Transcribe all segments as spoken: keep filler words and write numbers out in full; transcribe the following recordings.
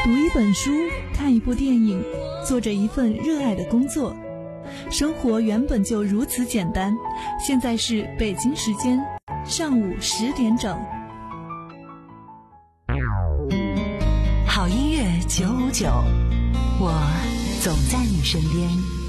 读一本书，看一部电影，做着一份热爱的工作。生活原本就如此简单。现在是北京时间上午十点整。 好音乐九五九，我总在你身边。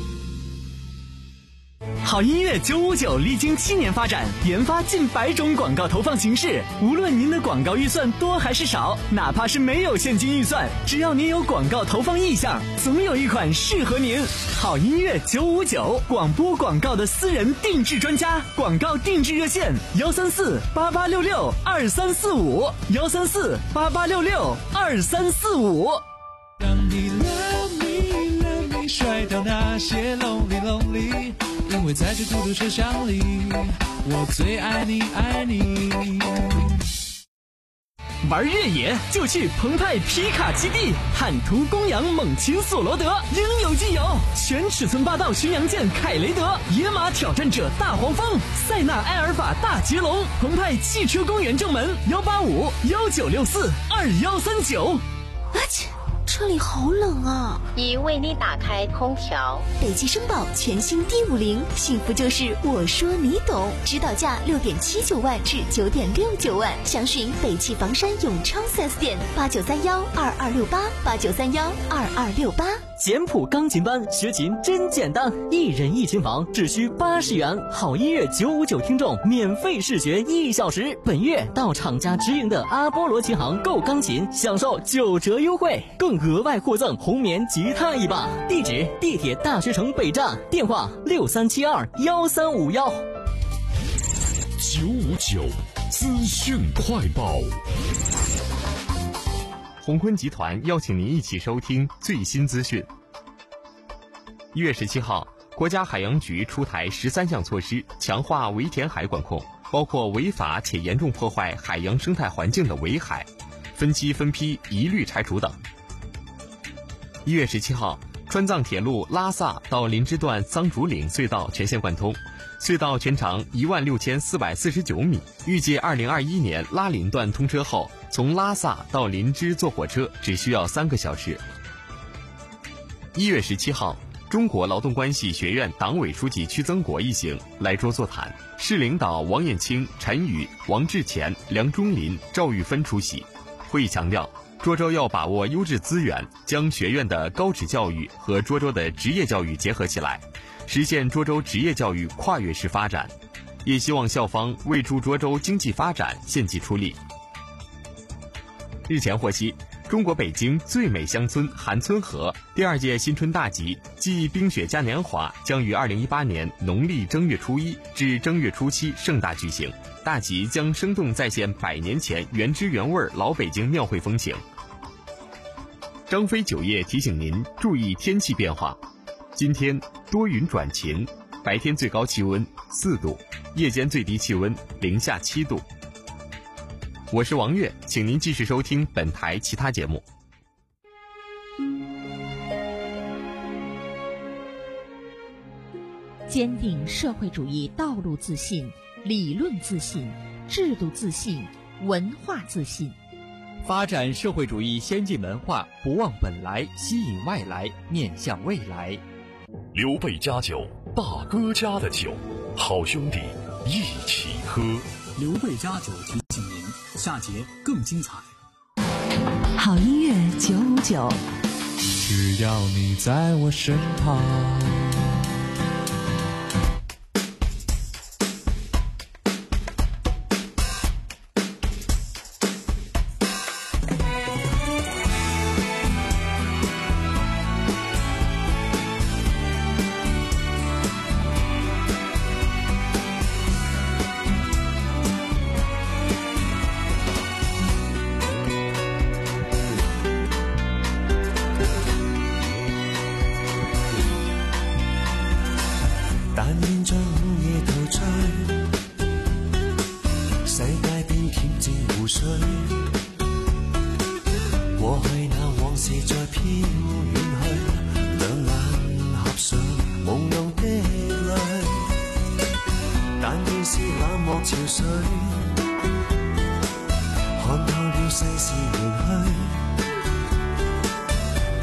好音乐九五九历经七年发展，研发近百种广告投放形式。无论您的广告预算多还是少，哪怕是没有现金预算，只要您有广告投放意向，总有一款适合您。好音乐九五九，广播广告的私人定制专家，广告定制热线：幺三四八八六六二三四五，幺三四八八六六二三四五。 让你 love me love me， 甩掉那些 lonely lonely。因为在这孤独车厢里，我最爱你爱你。 玩越野就去澎湃皮卡基地，坦途公羊猛禽索罗德，应有尽有。全尺寸霸道巡洋舰凯雷德，野马挑战者大黄蜂，塞纳埃尔法大捷龙。澎湃汽车公园正门：幺八五幺九六四二幺三九。 啊切！这里好冷啊！ 已为你打开空调。 北汽绅宝全新 D 五零，幸福就是我说你懂，指导价六点七九万至九点六九万，详询北汽房山永昌 四 S 店，八九三幺二二六八八九三幺二二六八。 简谱钢琴班学琴真简单，一人一琴房只需八十元。好音乐九五九听众免费试学一小时。本月到厂家直营的阿波罗琴行购钢琴，享受九折优惠，更额外获赠红棉吉他一把。地址：地铁大学城北站，电话六三七二幺三五幺。 九五九资讯快报。鸿坤集团邀请您一起收听最新资讯。一月十七号，国家海洋局出台十三项措施，强化围填海管控，包括违法且严重破坏海洋生态环境的围海，分期分批一律拆除等。一月十七号，川藏铁路拉萨到林芝段桑竹岭隧道全线贯通，隧道全长一万六千四百四十九米，预计二零二一年拉林段通车后，从拉萨到林芝坐火车只需要三个小时。一月十七号，中国劳动关系学院党委书记屈增国一行来涿座谈，市领导王艳清、陈宇、王志前、梁忠林、赵玉芬出席。会议强调，涿州要把握优质资源，将学院的高职教育和涿州的职业教育结合起来，实现涿州职业教育跨越式发展，也希望校方为助涿州经济发展献计出力。日前获悉，中国北京最美乡村韩村河第二届新春大集暨冰雪嘉年华将于二零一八年农历正月初一至正月初七盛大举行。大集将生动再现百年前原汁原味老北京庙会风情。张飞酒业提醒您注意天气变化，今天多云转晴，白天最高气温四度，夜间最低气温零下七度。我是王悦，请您继续收听本台其他节目。 坚定社会主义道路自信，理论自信，制度自信，文化自信。 发展社会主义先进文化，不忘本来，吸引外来，面向未来。 刘备家酒，大哥家的酒，好兄弟一起喝。 刘备家酒提醒您，下节更精彩。 好音乐九五九， 只要你在我身旁。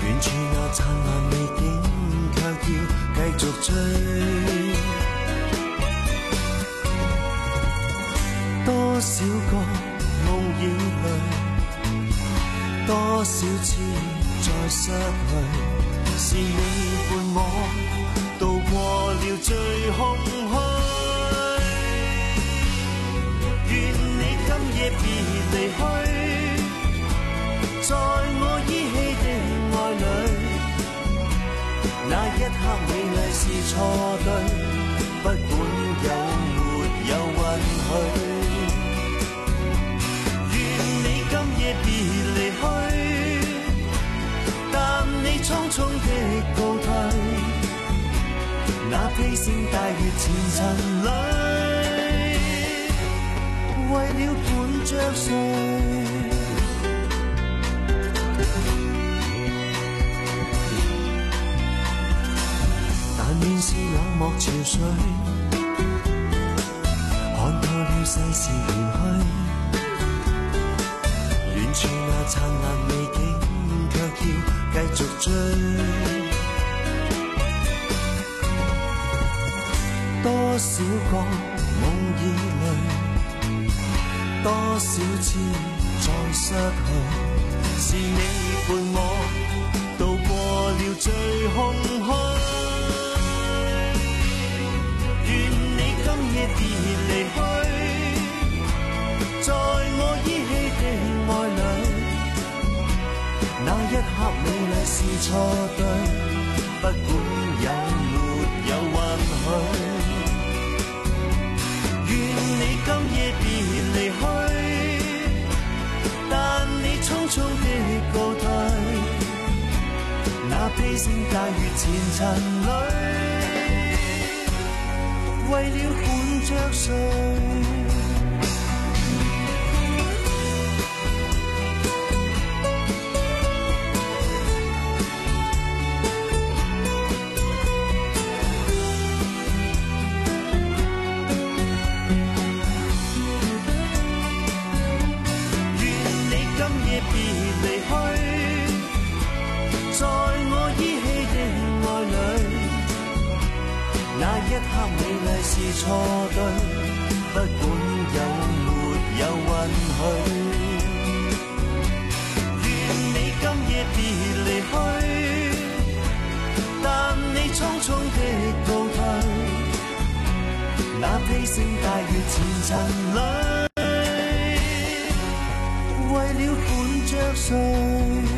遠處那燦爛美景卻要繼續追，多少個夢以淚，多少次再失去，是你伴我渡過了最空虛。願你今夜別離去，在我依稀的愛侶，那一刻美麗是錯對，不管有沒有允許。願你今夜別離去，但你匆匆的告退，那披星戴月前塵裏，為了伴着誰？面是冷漠潮水，看透了世事玄虛，遠處那燦爛美景卻要繼續追，多少個夢以淚，多少次再失去，是你伴我渡過了最空虛。今夜別離去，在我依稀的愛侶，那一刻美麗是錯對，不管有沒有允許。願你今夜別離去，但你匆匆的告退，那披星戴月前塵裏，為了伴着誰？願你今夜別離去，在我依稀的愛侶，那一刻美麗是錯對，不管有沒有允許。願你今夜別離去，但你匆匆的告退，那披星戴月前塵裏，為了伴着誰？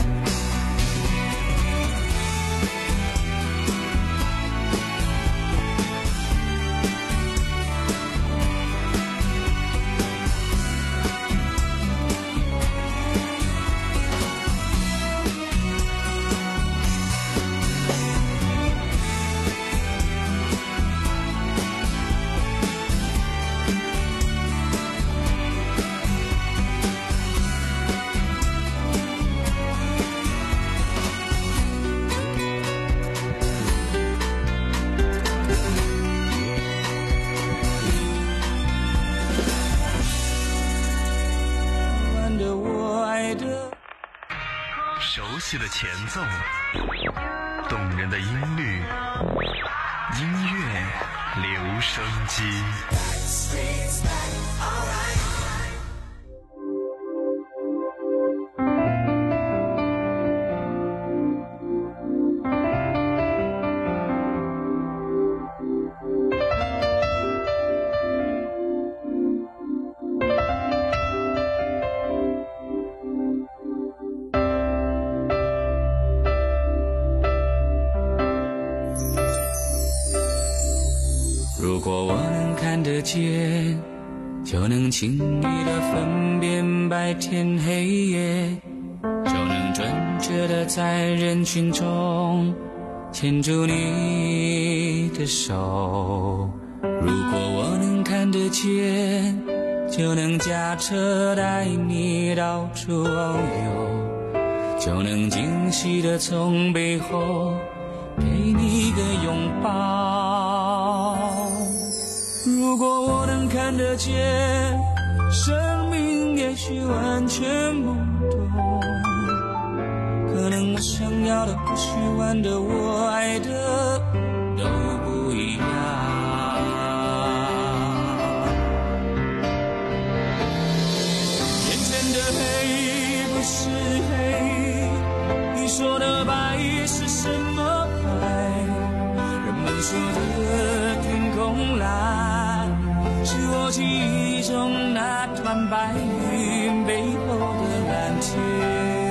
熟悉的前奏，动人的音律，音乐留声机。 如果我能看得见，就能轻易地分辨白天黑夜，就能准确地在人群中牵住你的手。如果我能看得见，就能驾车带你到处遨游，就能惊喜地从背后给你一个拥抱。如果我能看得见，生命也许完全不同，可能我想要的不喜欢的我爱的都不一样。眼前的黑不是黑，你说的白是什么白？人们说的天空蓝，是我记忆中那团白云背后的蓝天。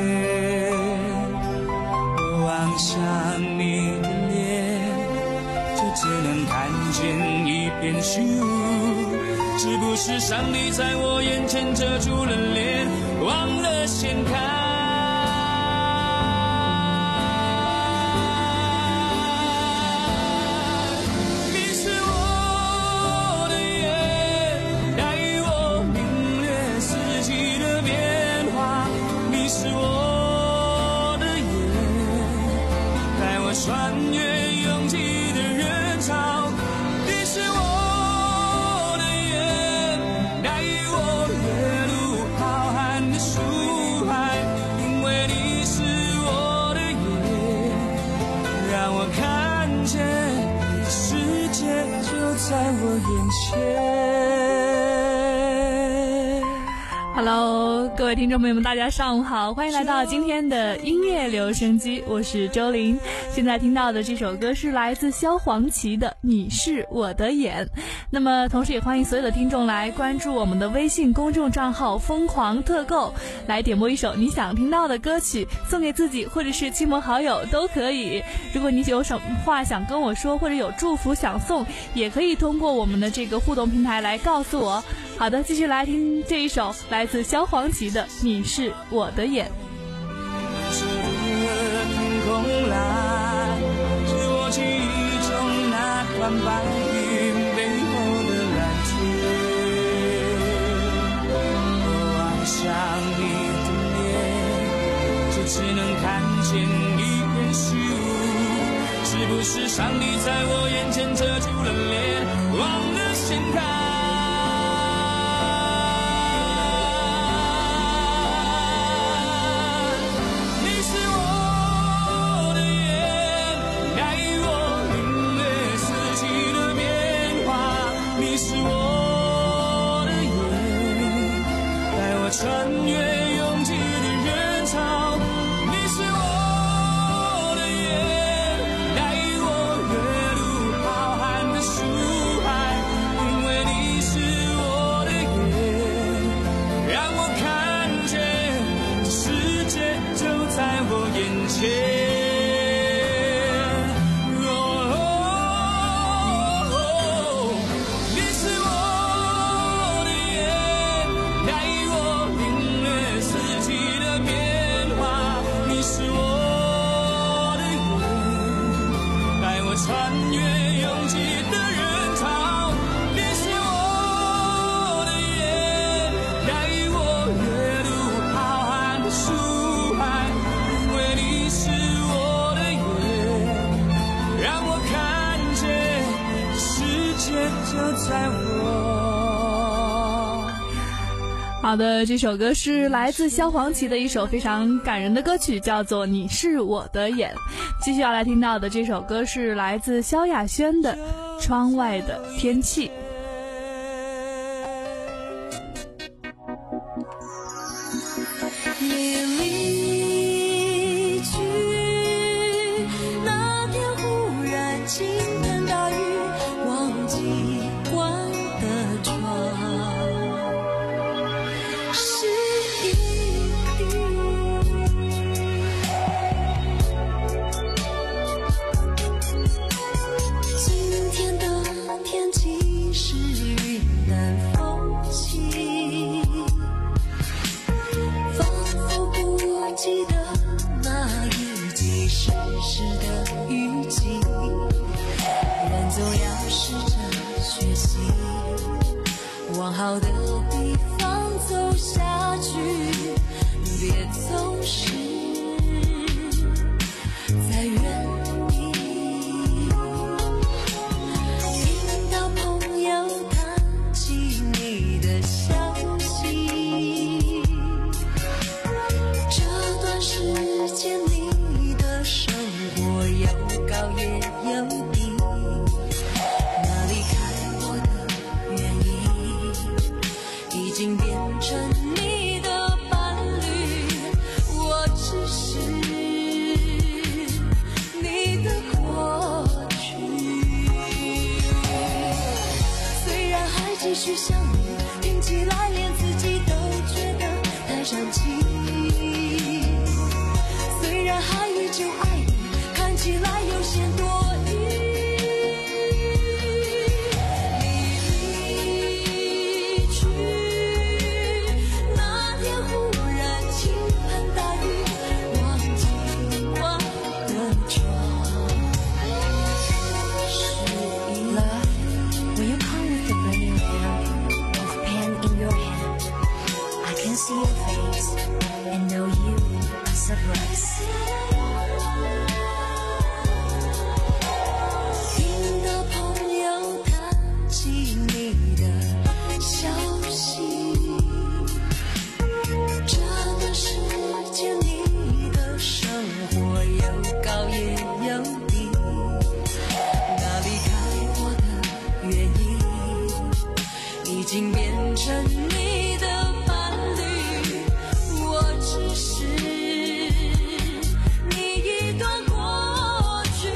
望向你的脸，就只能看见一片虚无，是不是上帝在我眼前遮住了脸，忘了掀开？穿越拥挤的人潮，你是我的眼，带我越入浩瀚的书海，因为你是我的眼，让我看见世界就在我眼前。 Hello， 各位听众朋友们，大家上午好，欢迎来到今天的音乐留声机，我是周玲。现在听到的这首歌是来自萧煌奇的《你是我的眼》。那么同时也欢迎所有的听众来关注我们的微信公众账号疯狂特购，来点播一首你想听到的歌曲，送给自己或者是亲朋好友都可以。如果你有什么话想跟我说，或者有祝福想送，也可以通过我们的这个互动平台来告诉我。好的，继续来听这一首来自萧煌奇的《你是我的眼》。 是天空蓝，是我记忆中那团白云背后的蓝天。望向你的脸，就只能看见一片虚无，是不是上帝在我眼前遮住了脸，忘了掀开？ 穿越拥挤的人潮，你是我的眼，带我跃入浩瀚的书海，因为你是我的眼，让我看见这世界就在我眼前。 穿越拥挤的人潮，你是我的眼，带我跃入浩瀚的书海，因为你是我的眼，让我看见世界就在我。 好的，这首歌是来自萧煌奇的一首非常感人的歌曲，叫做《你是我的眼》。继续要来听到的这首歌是来自萧亚轩的《窗外的天气》。 你离去那天，忽然倾盆大雨，忘记关的窗。 记得那已经湿湿的雨季，人总要试着学习，往好的地方走下去，别总是在原地。听到朋友谈起你的消息。 时间，你的记。虽然还依旧爱你，看起来有些多余。你离去那天，忽然倾盆大雨，忘记我的妆。是依赖。Will you come with the burning hand of pen in your hand? I can see your face and know you are surprised. 听的朋友谈起你的消息，这段时间你的生活有高也有低，那离开我的原因已经变成你的伴侣，我只是你一段过去。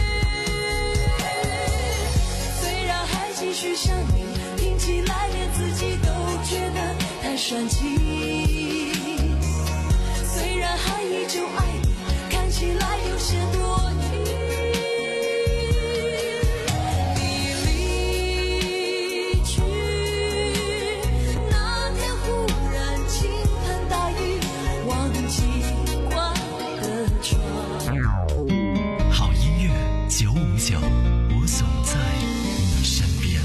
虽然还继续想你，听起来连自己都觉得太煽情。虽然还依旧爱你，看起来有些多余。你离去那天，忽然倾盆大雨，忘记挂的妆。 好音乐九五九，我总在你身边。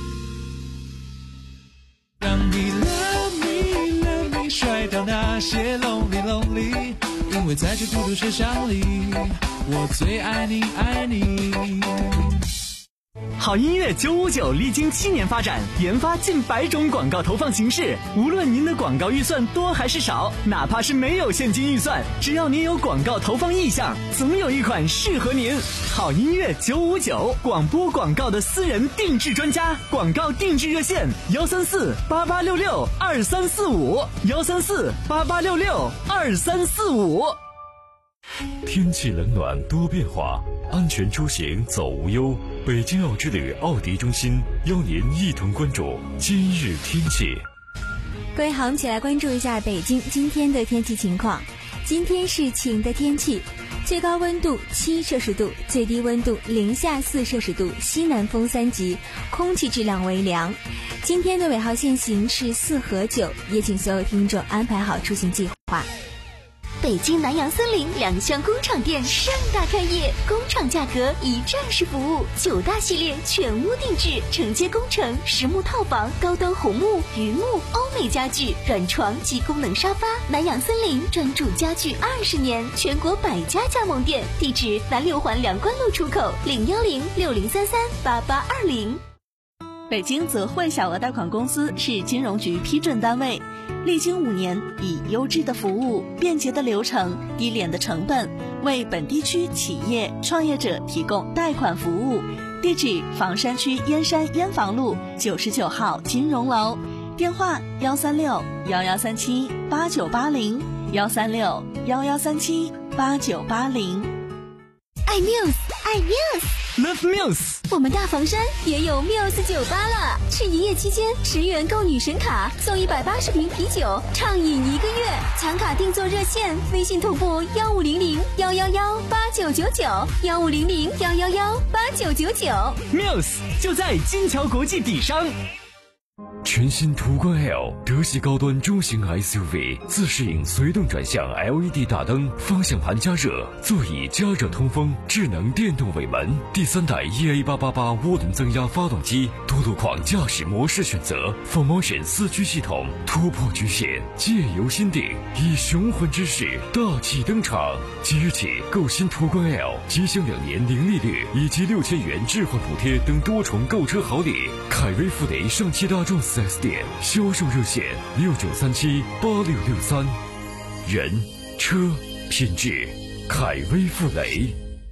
让你 love me love me 甩掉那些 lonely lonely， 因为在这孤独世上里，我最爱你爱你。 好音乐九五九历经七年发展，研发近百种广告投放形式。无论您的广告预算多还是少，哪怕是没有现金预算，只要您有广告投放意向，总有一款适合您。好音乐九五九，广播广告的私人定制专家，广告定制热线：幺三四八八六六二三四五，幺三四八八六六二三四五。 天气冷暖多变化，安全出行走无忧。北京奥之旅奥迪中心邀您一同关注今日天气。 各位好，我们一起来关注一下北京今天的天气情况。今天是晴的天气，最高温度七摄氏度，最低温度零下四摄氏度，西南风三级，空气质量为良。今天的尾号限行是四和九，也请所有听众安排好出行计划。 北京南洋森林两厢工厂店盛大开业，工厂价格一站式服务，九大系列全屋定制，承接工程、实木套房、高端红木、榆木、欧美家具、软床及功能沙发。南洋森林专注家具二十年，全国百家加盟店，地址南六环梁关路出口，零幺零六零三三八八二零。 北京泽汇小额贷款公司是金融局批准单位，历经五年，以优质的服务、便捷的流程、低廉的成本，为本地区企业创业者提供贷款服务。地址：房山区燕山燕房路九十九号金融楼，电话：幺三六幺幺三七八九八零，幺三六幺幺三七八九八零。 爱 Muse， 爱 Muse，Love Muse。 我们大房山也有 Muse 酒吧了，是营业期间十元购女神卡送一百八十瓶啤酒，畅饮一个月。抢卡订座热线：微信同步幺五零零幺幺幺八九九九，幺五零零幺幺幺八九九九。 Muse 就在金桥国际底商。 全新途观 L 德系高端中型 S U V， 自适应随动转向 L E D 大灯，方向盘加热，座椅加热通风，智能电动尾门，第三代 E A 八八八涡轮增压发动机，多路况驾驶模式选择 ，four motion 四驱系统，突破局限，借由心定，以雄浑之势大气登场。即日起购新途观 L， 即享两年零利率以及六千元置换补贴等多重购车好礼。凯威富雷上汽大众四 S 店销售热线六九三七八六六三，人车品质，凯威富雷。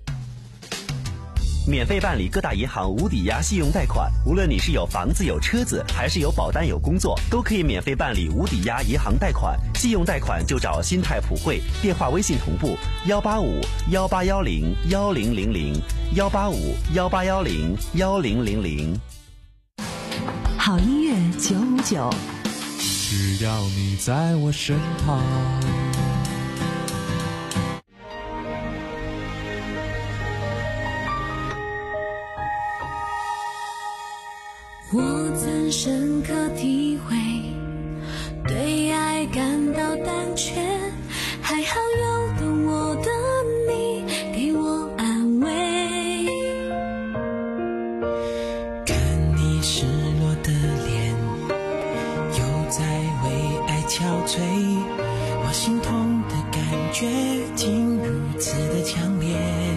免费办理各大银行无抵押信用贷款，无论你是有房子有车子，还是有保单有工作，都可以免费办理无抵押银行贷款。信用贷款就找新泰普惠，电话微信同步幺八五幺八幺零幺零零零幺八五幺八幺零幺零零零。 好音乐九五九， 只要你在我身旁。 我曾深刻体会，对爱感到胆怯，还好有懂我的你给我安慰。 看你失落的脸，又在为爱憔悴，我心痛的感觉竟如此的强烈。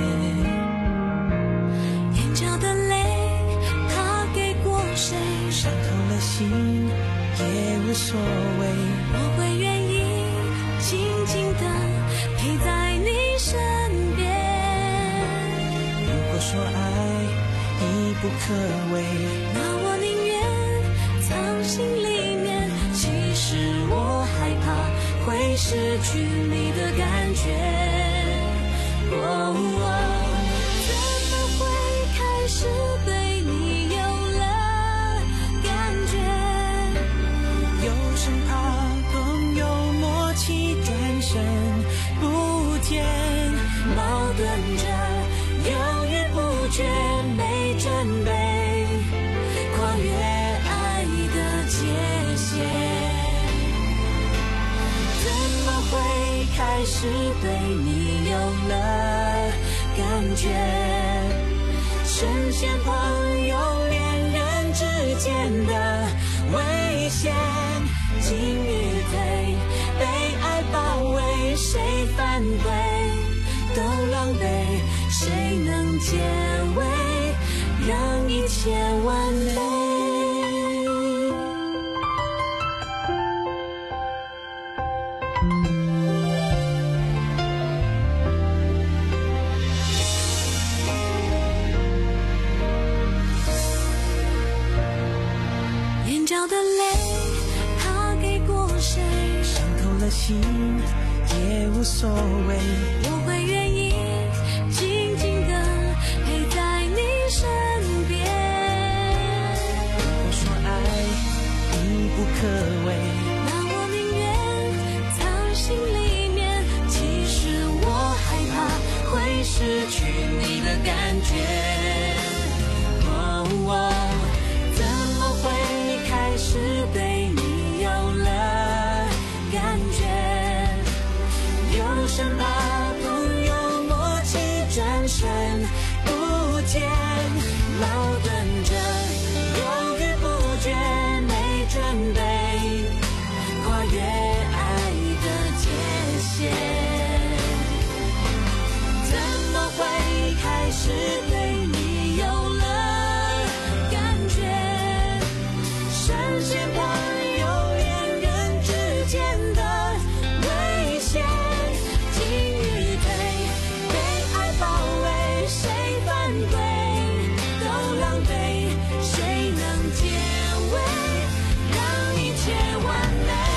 眼角的泪他给过谁， 伤透了心也无所谓， 我会愿意静静地陪在你身边。 如果说爱已不可为， 那我宁愿藏心里面，其实我害怕会失去你的感觉。哦哦，怎么会开始对你有了感觉， 又生怕朋友默契转身不见， 矛盾着犹豫不决，没准备跨越爱的界限。怎么会开始对你有了感觉，深陷朋友恋人之间的危险，进与退，被爱包围，谁反对都狼狈，谁能解围，让一切完美。眼角的泪他给过谁， 伤透了心也无所谓， 我会愿意静静地陪在你身边。 如果说爱已不可为， 那我宁愿藏心里面，其实我害怕会失去你的感觉。哦哦，怎么会开始对你有了感觉，又生怕朋友默契转身不见，矛盾着犹豫不决，没准备跨越爱的界限。怎么会开始对你有了感觉，深陷朋友恋人之间的危险，进与退，被爱包围，谁反对都狼狈，谁能解围，让一切完美。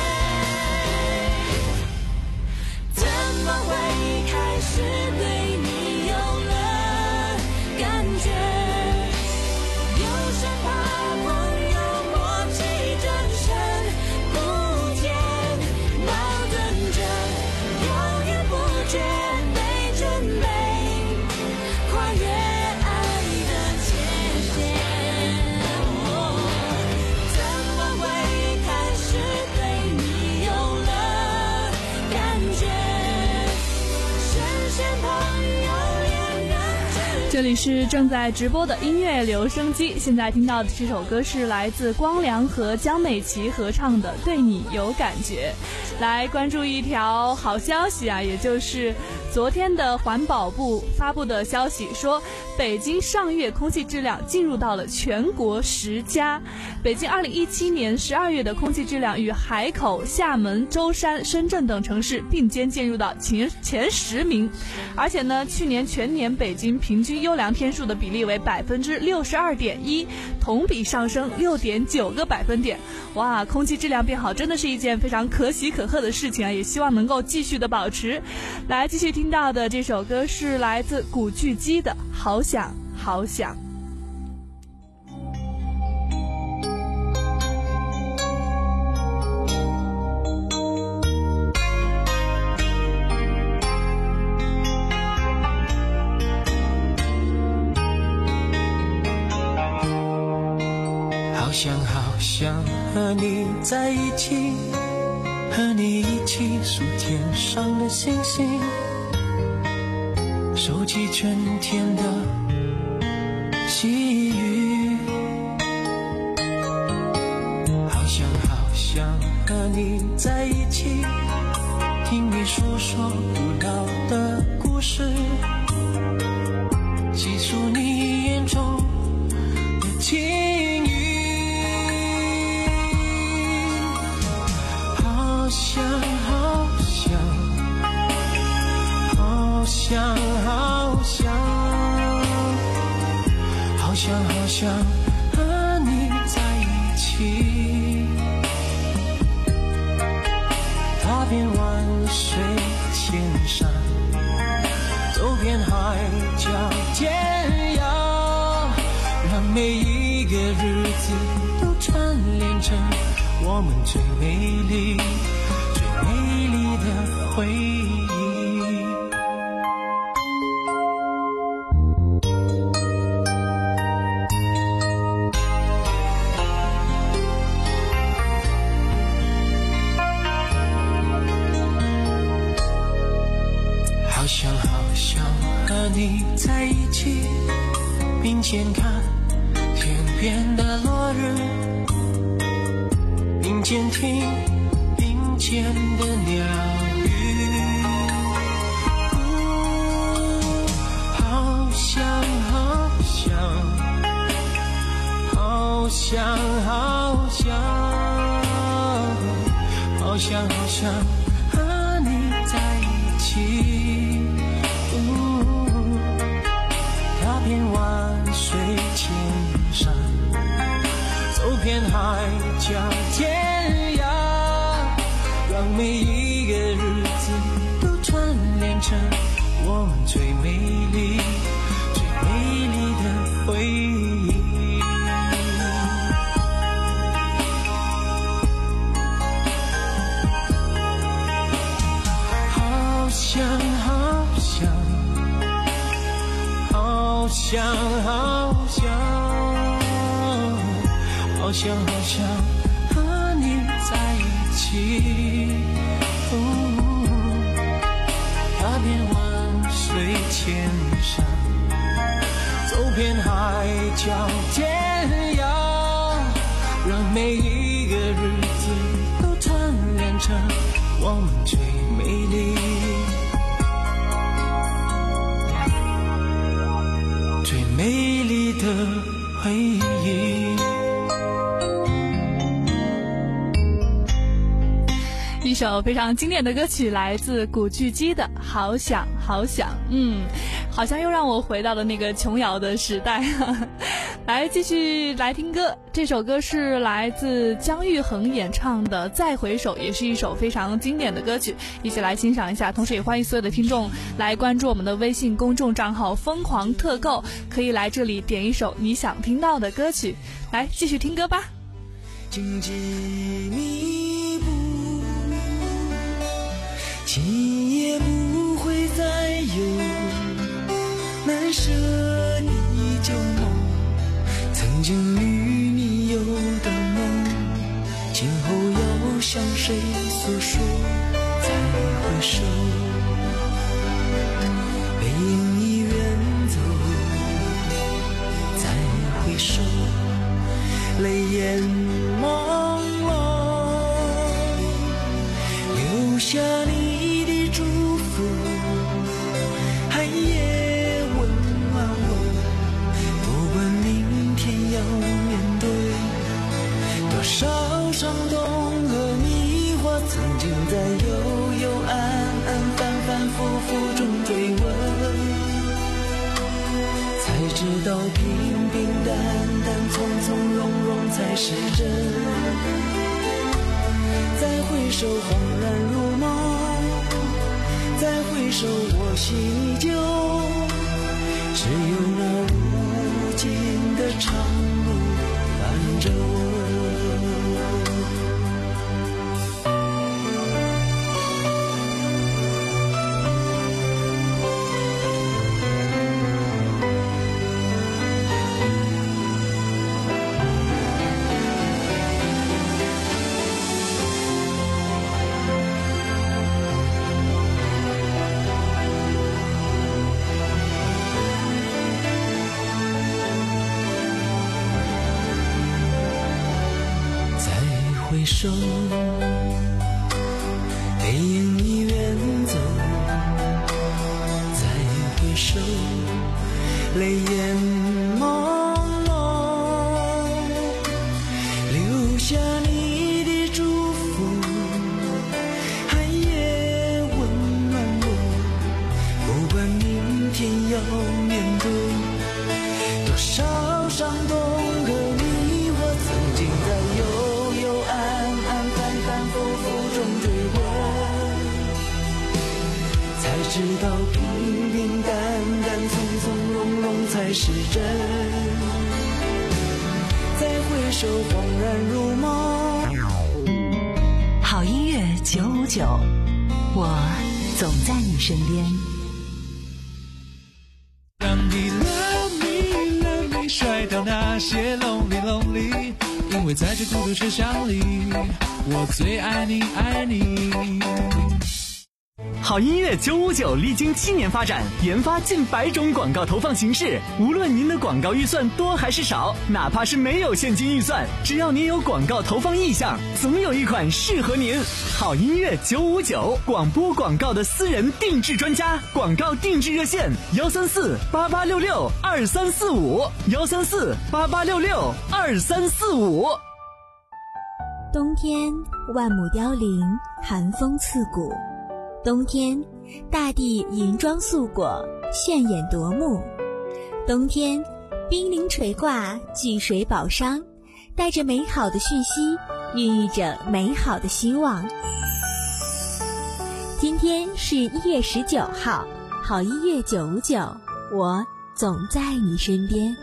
怎么会开始对你有了感觉，又生怕朋友默契转身不见，矛盾着犹豫不决，没准备跨越爱的界限。怎么会开始对你有了感觉，深陷朋友恋人之这里是正在直播的音乐留声机，现在听到的这首歌是来自光良和江美琪合唱的《对你有感觉》。来关注一条好消息啊，也就是昨天的环保部发布的消息说，北京上月空气质量进入到了全国十佳。北京二零一七年十二月的空气质量与海口、厦门、舟山、深圳等城市并肩进入到前前十名，而且呢，去年全年北京平均优良天数的比例为百分之六十二点一，同比上升六点九个百分点。哇，空气质量变好真的是一件非常可喜可贺的事情啊！也希望能够继续的保持。来，继续听到的这首歌是来自古巨基的《好想好想》。 想好想和你在一起，和你一起数天上的星星，收集春天的细雨。好想好想和你在一起，听你诉说古老的故事，细数你眼中的情谊。好想好想好想好想好想好想和你在一起，踏遍万水千山，走遍海角天涯，让每一个日子都串联成我们最美丽最美丽的回忆。好想好想和你在一起，并肩看天边的落日，并肩听并肩的鸟语。好想好想好想好想好想好想和你在一起，踏遍万水千山，走遍海角天涯，让每一个日子都串联成我们最美丽最美丽的回忆。好想好想好想好想好想好想和你在一起，踏遍万水千山，走遍海角天涯，让每一个日子都串联成我们最美丽最美丽的回忆。 一首非常经典的歌曲，来自古巨基的《好想好想》。嗯，好像又让我回到了那个琼瑶的时代。来，继续来听歌。这首歌是来自姜育恒演唱的《再回首》，也是一首非常经典的歌曲，一起来欣赏一下。同时也欢迎所有的听众来关注我们的微信公众账号疯狂特购，可以来这里点一首你想听到的歌曲。来，继续听歌吧。 荆棘密布，今夜不会再有难舍的旧梦，曾经与你有的梦，今后要向谁诉说？再回首，背影已远走，再回首，泪眼朦胧，留下你的祝福，寒夜温暖我。不管明天要面对多少伤痛和迷惑，曾经在幽幽暗暗反反复复中追问，才知道平平淡淡从从容容才是真。再回首恍然如梦，再回首我心依旧，只有那无尽的长路伴着我。 回首，黑烟已远走，再回首，泪眼朦胧，留下你的祝福，寒夜温暖我，不管明天要面对多少伤痛和迷惑，曾经在幽幽暗暗反反复复中追问，才知道平平淡淡从从容容才是真，再回首恍然如梦。 好音乐九五九，我总在你身边。 让你 love me love me 甩掉那些 lonely lonely， 因为在这孤独车厢里，我最爱你爱你。 好音乐九五九历经七年发展，研发近百种广告投放形式。无论您的广告预算多还是少，哪怕是没有现金预算，只要您有广告投放意向，总有一款适合您。好音乐九五九，广播广告的私人定制专家，广告定制热线幺三四八八六六二三四五幺三四八八六六二三四五。 冬天万木凋零，寒风刺骨。冬天，大地银装素裹，炫眼夺目。冬天，冰凌垂挂，聚水宝商，带着美好的讯息，孕育着美好的希望。今天是一月十九号，好音乐九五九，我总在你身边。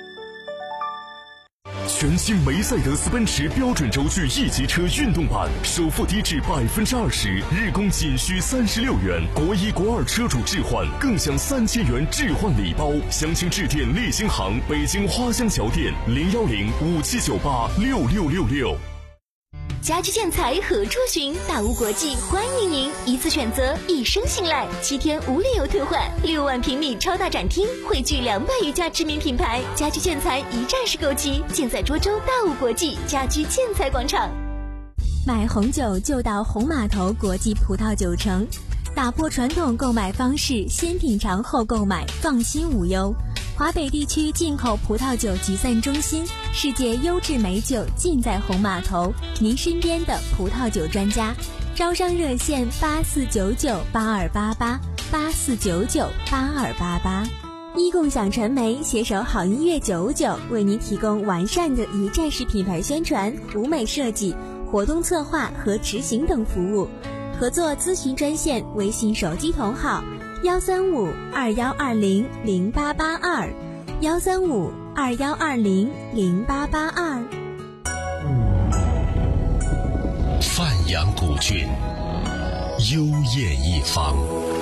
全新梅赛德斯奔驰标准轴距 E 级车运动版，首付低至百分之二十，日供仅需三十六元，国一国二车主置换更享三千元置换礼包。详情致电立新行北京花乡桥店零幺零五七九八六六六六。 家居建材何处寻？大屋国际欢迎您，一次选择，一生信赖，七天无理由退换，六万平米超大展厅，汇聚两百余家知名品牌，家居建材一站式购齐，建在涿州大屋国际家居建材广场。 买红酒就到红码头国际葡萄酒城，打破传统购买方式，先品尝后购买，放心无忧。华北地区进口葡萄酒集散中心，世界优质美酒尽在红码头，您身边的葡萄酒专家。招商热线八四九九八二八八八四九九八二八八。一共享传媒携手好音乐九五九，为您提供完善的一站式品牌宣传、舞美设计、活动策划和执行等服务。合作咨询专线，微信手机同号幺三五二幺二零零八八二，幺三五二幺二零零八八二。 范阳古郡，幽艳一方，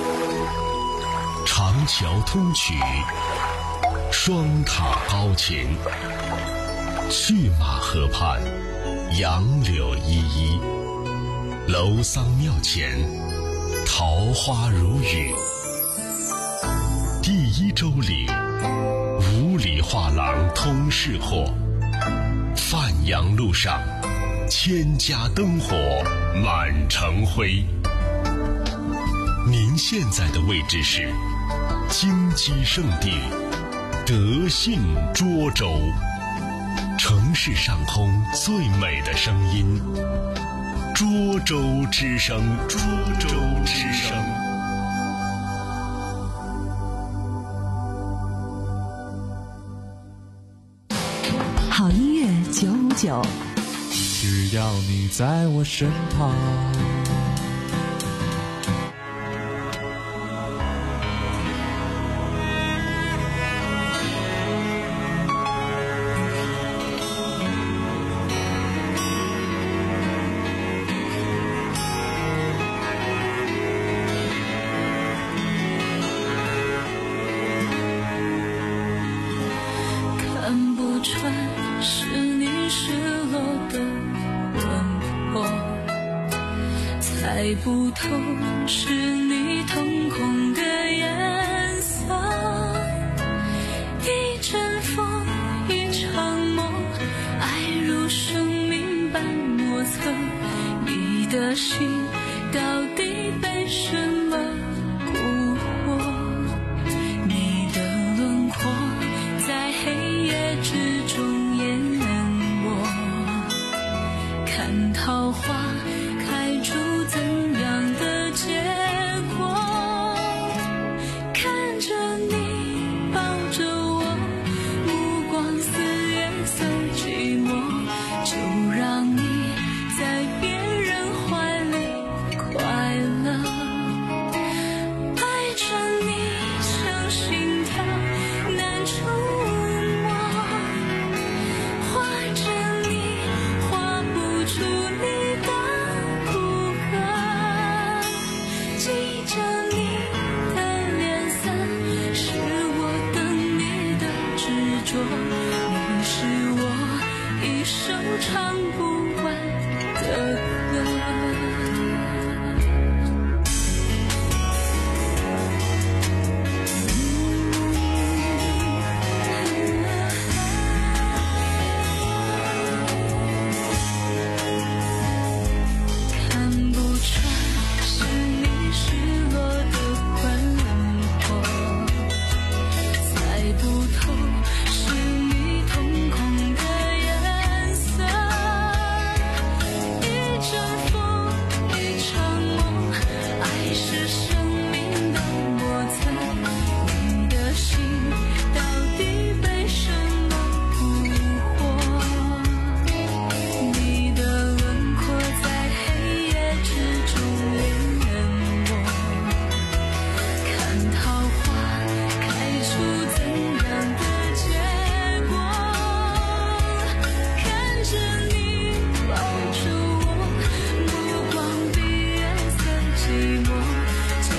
长桥通衢，双塔高擎，去马河畔，杨柳依依，楼桑庙前，桃花如雨。第一周里，五里画廊通市货，范阳路上，千家灯火满城辉。您现在的位置是金鸡圣地德信涿州，城市上空最美的声音，涿州之声，涿州之声。 好音乐九五九， 只要你在我身旁。 看不穿是你失落的轮廓，猜不透是你瞳孔的颜色。一阵风，一场梦，爱如生命般莫测。 的心到底被什么蛊惑？你的轮廓在黑夜之中淹没，看桃花开出怎样的结果？看着你抱着我，目光似月色寂寞，就让你在别人怀里快乐，爱着你像心跳难触摸，画着你画不出你的骨骼，记着你的脸色，是我等你的执着，你是我一首唱不完的歌。看不穿是你失落的困惑，猜不透是你瞳孔的颜色，一阵风一场梦，爱是生命的磨蹭，你的心到底被什么蛊惑？你的轮廓在黑夜之中淹没，看桃花开出怎样的结果？看着你抱着我，目光比月色寂寞，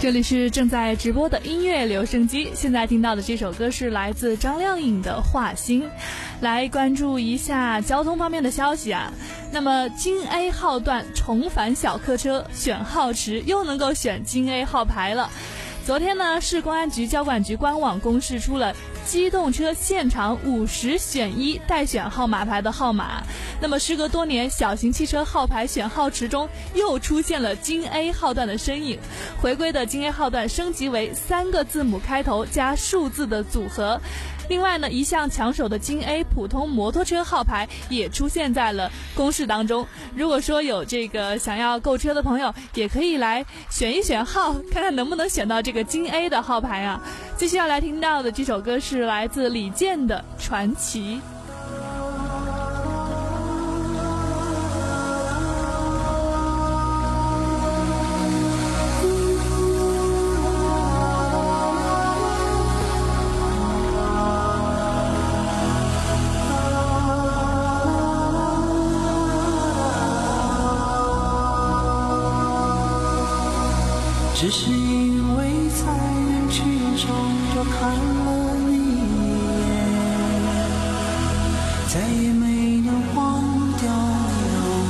这里是正在直播的音乐留声机，现在听到的这首歌是来自张靓颖的《画心》。来关注一下交通方面的消息啊。那么京 A 号段重返小客车，选号池又能够选京 A 号牌了。昨天呢，市公安局交管局官网公示出了机动车现场五十选一待选号码牌的号码。那么时隔多年，小型汽车号牌选号池中又出现了京 A 号段的身影。回归的京 A 号段升级为三个字母开头加数字的组合。另外呢，一向抢手的京 A 普通摩托车号牌也出现在了公示当中。如果说有这个想要购车的朋友，也可以来选一选号，看看能不能选到这个京 A 的号牌啊。接下来听到的这首歌是来自李健的《传奇》。 只是因为在人群中多看了你一眼，再也没能忘掉你容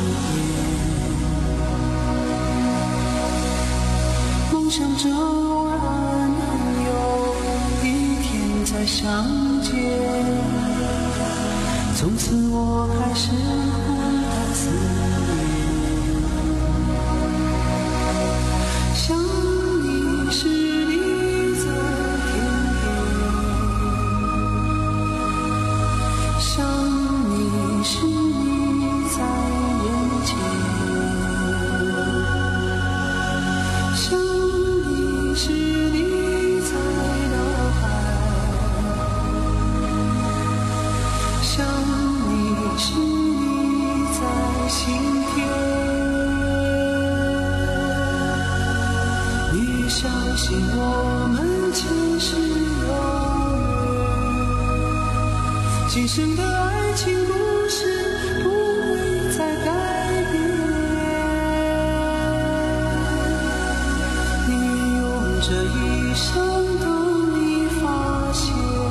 颜。梦想着偶然能有一天再相见，从此我开始孤单思念。想你是你在天边，想你是你在人间，想你是你在脑海，想你是你在心田。相信我们前世有缘，今生的爱情故事不会再改变。你用这一生等你发现，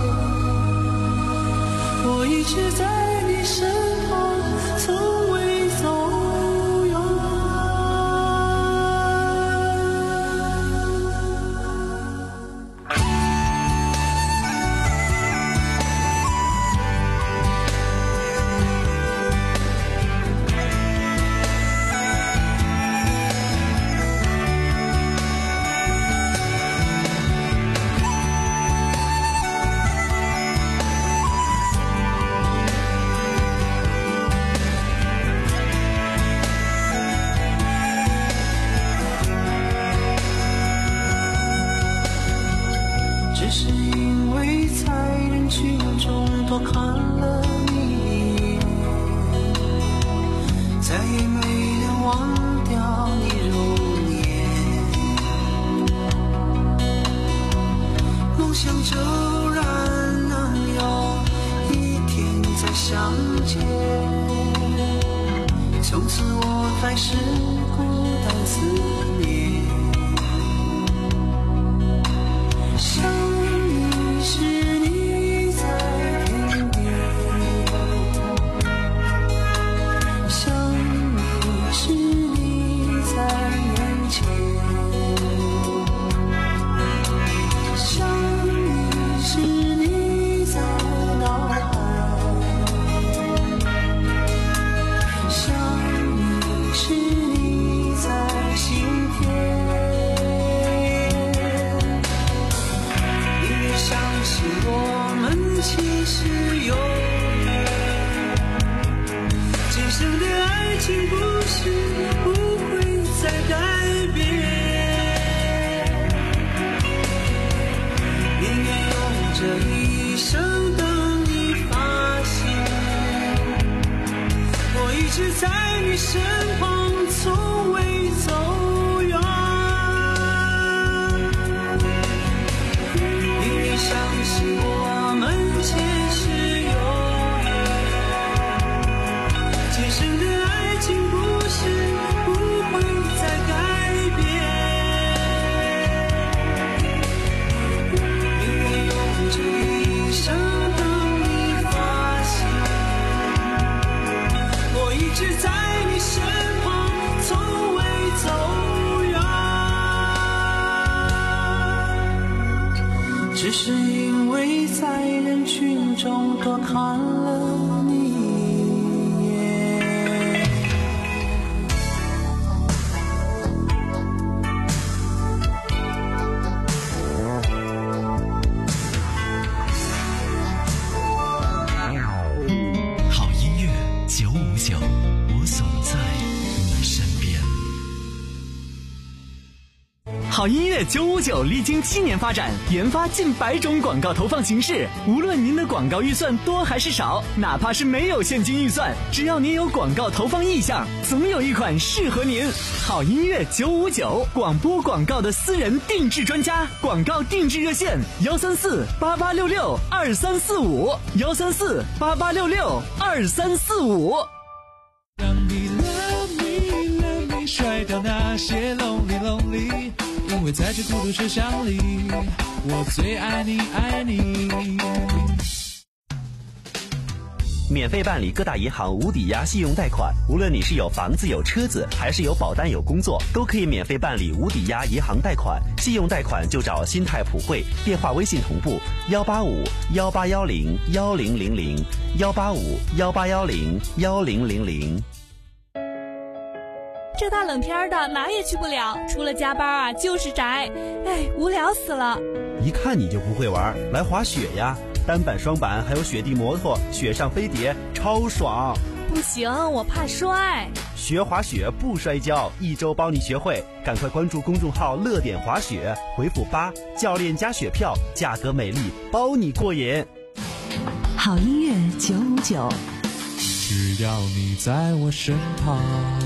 我一直在你身旁，从未走远。只是因为在人群中多看了你一眼，再也没能忘掉你容颜。梦想着偶然能有一天再相见，从此我开始孤单思念。想你是你在天边，想你是你在眼前，想你是你在脑海，想你是你在心田。相信我们前世有缘，今生的爱情故事不会再改变。宁愿用这一生等你发现，我一直在你身旁，从未走远。相信我们前世有缘，今生的爱情故事不会再改变。 好音乐九五九历经七年发展，研发近百种广告投放形式。无论您的广告预算多还是少，哪怕是没有现金预算，只要您有广告投放意向，总有一款适合您。好音乐九五九，广播广告的私人定制专家，广告定制热线：幺三四八八六六二三四五，幺三四八八六六二三四五。 让你 love me love me 甩掉那些 lonely lonely， 因为在这孤独车厢里，我最爱你爱你。 免费办理各大银行无抵押信用贷款，无论你是有房子有车子，还是有保单有工作，都可以免费办理无抵押银行贷款。信用贷款就找新泰普惠，电话微信同步幺八五幺八幺零幺零零零幺八五幺八幺零幺零零零。 这大冷天的哪也去不了，除了加班啊就是宅，哎，无聊死了。 一看你就不会玩，来滑雪呀！单板、双板，还有雪地摩托、雪上飞碟，超爽！ 不行，我怕摔。 学滑雪不摔跤，一周帮你学会。赶快关注公众号“乐点滑雪”，回复八，教练加雪票，价格美丽，包你过瘾。 好音乐九五九， 只要你在我身旁。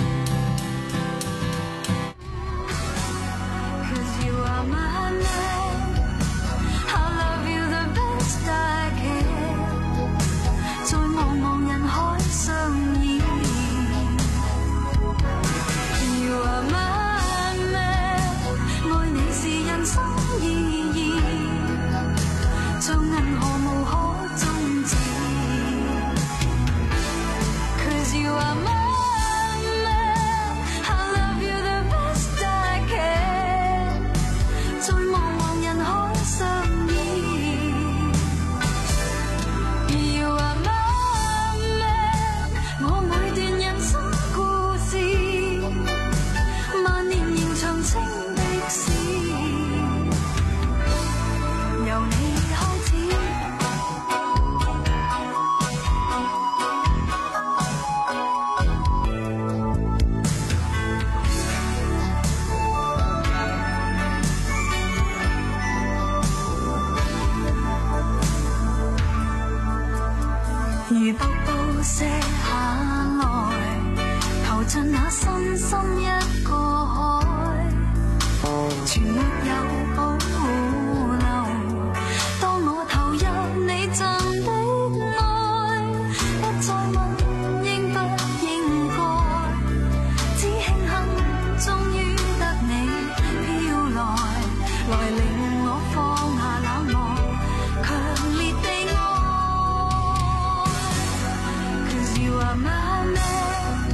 如瀑布瀉下來，投進那深深一個海，全沒有保留。當我投入你贈的愛，不再問應不應該，只慶幸終於得你飄來，來令我放下冷漠，強烈地愛。You are my man,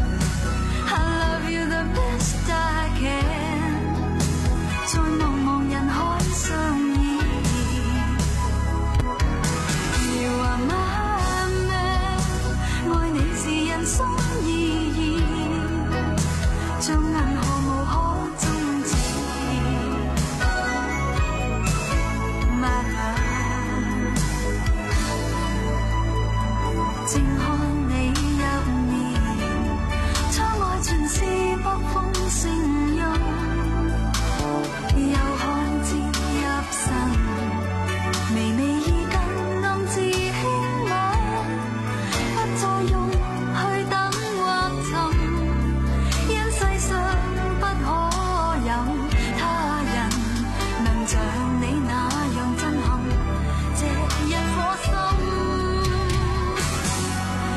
I love you the best I can， 在茫茫人海相依。You are my man， 愛你是人生意義，像銀河無可終止。My love， 靜看。全是北風聲音，又看漸入神，微微意近暗自輕吻，不再用去等或尋，因世上不可有他人能像你那樣震撼這一顆心。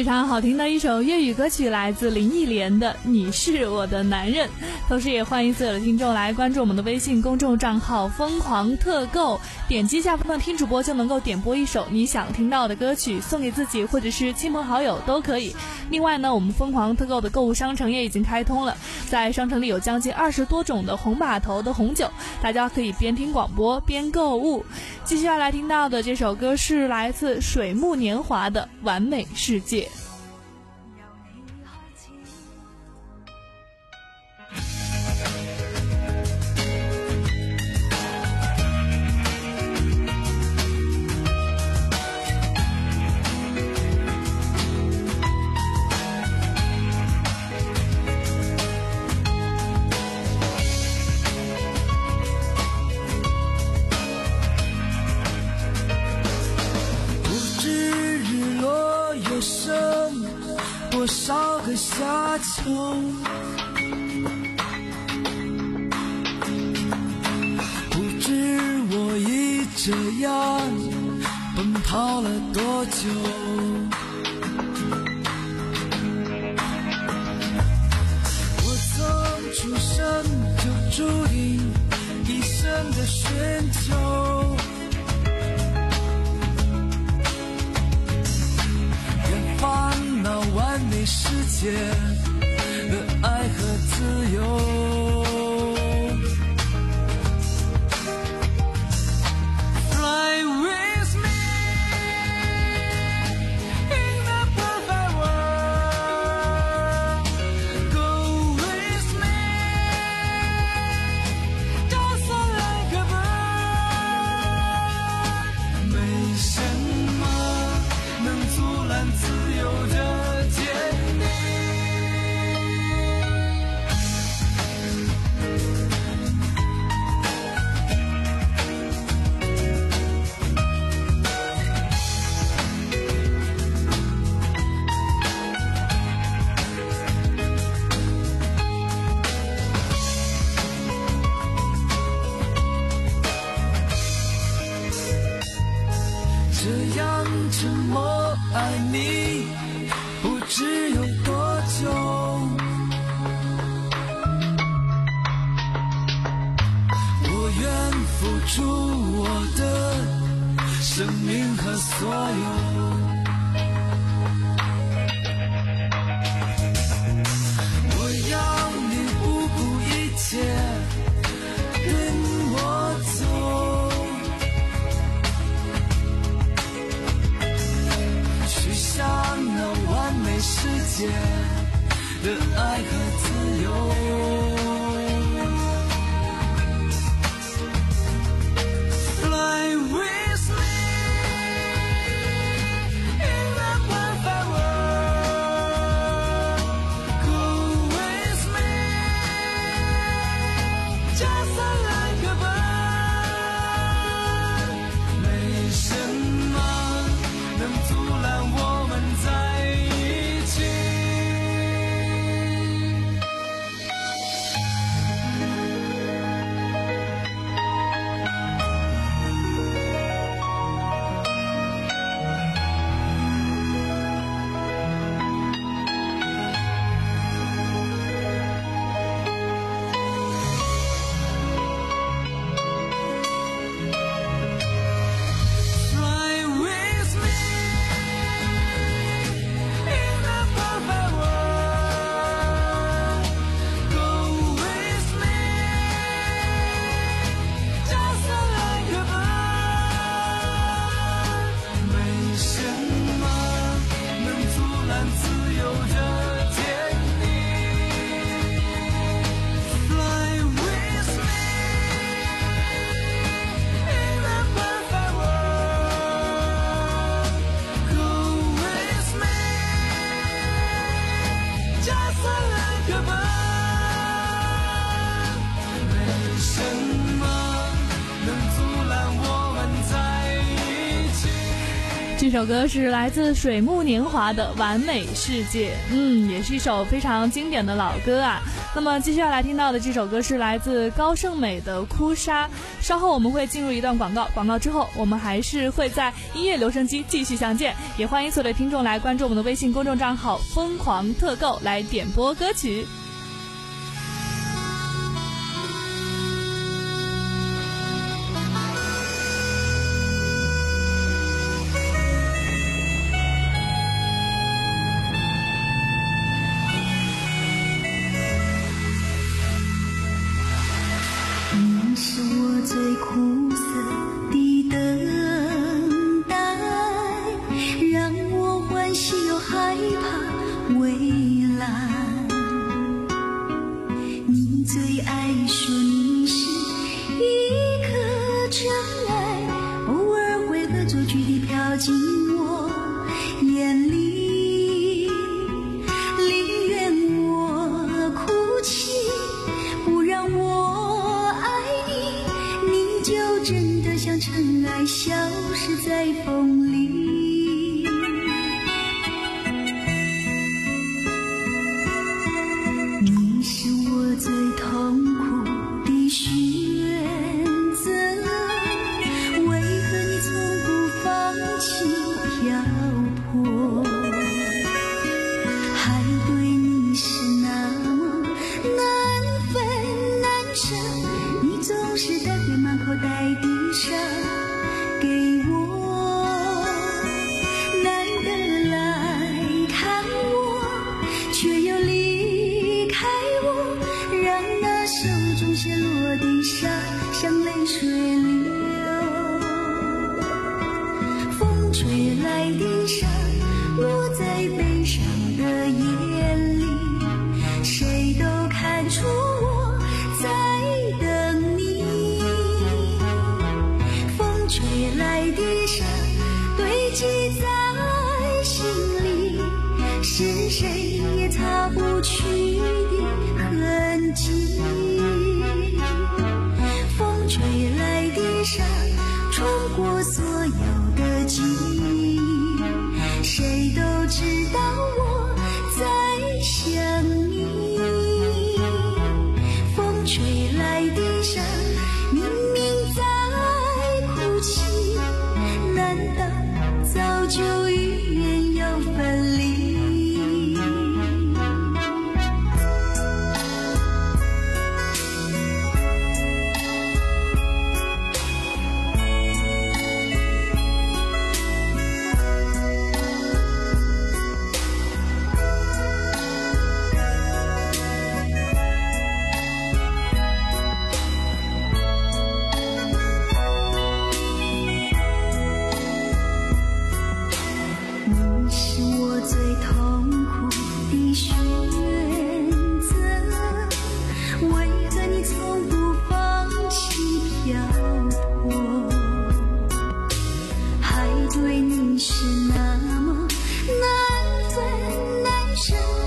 常好听的一首粤语歌曲，来自林忆莲的《你是我的男人》。同时也欢迎所有的听众来关注我们的微信公众账号疯狂特购，点击下方的听主播就能够点播一首你想听到的歌曲，送给自己或者是亲朋好友都可以。另外呢，我们疯狂特购的购物商城也已经开通了，在商城里有将近二十多种的红码头的红酒，大家可以边听广播边购物。继续要来听到的这首歌是来自水木年华的《完美世界》。 多少个夏秋，不知我已这样奔跑了多久。我从出生就注定一生的寻求，烦恼完美世界的爱和自由。 Fly with me in the perfect world. Go with me just like a bird. 没什么能阻拦自由的坚定。这样沉默爱你不知有多久，我愿付出我的生命和所有，我要你不顾一切跟我走，向那完美世界的爱和自由。Fly with me in the perfect world. Go with me just like a bird. 没什么能阻拦我在一起。 这这首歌是来自水木年华的《完美世界》，嗯，也是一首非常经典的老歌啊。那么接下来听到的这首歌是来自高胜美的《哭砂》。稍后我们会进入一段广告，广告之后我们还是会在音乐留声机继续相见。也欢迎所有的听众来关注我们的微信公众账号疯狂特购来点播歌曲。 是我最苦涩的等待，让我欢喜又害怕未来。你最爱说你是一颗尘埃，偶尔会恶作剧地飘进我眼里，宁愿我哭泣，不让我就真的像尘埃消失在风里。你是我最痛苦的选择，为何你从不放弃漂泊？还对你是那么难分难舍，你总是带回满口袋的伤给我，难得来看我，却又离开我，让那手中陷落的沙像泪水流。风吹来的沙落在悲伤的眼里，谁都看出我在等你。吹来的沙堆积在心里，是谁也擦不去的痕迹。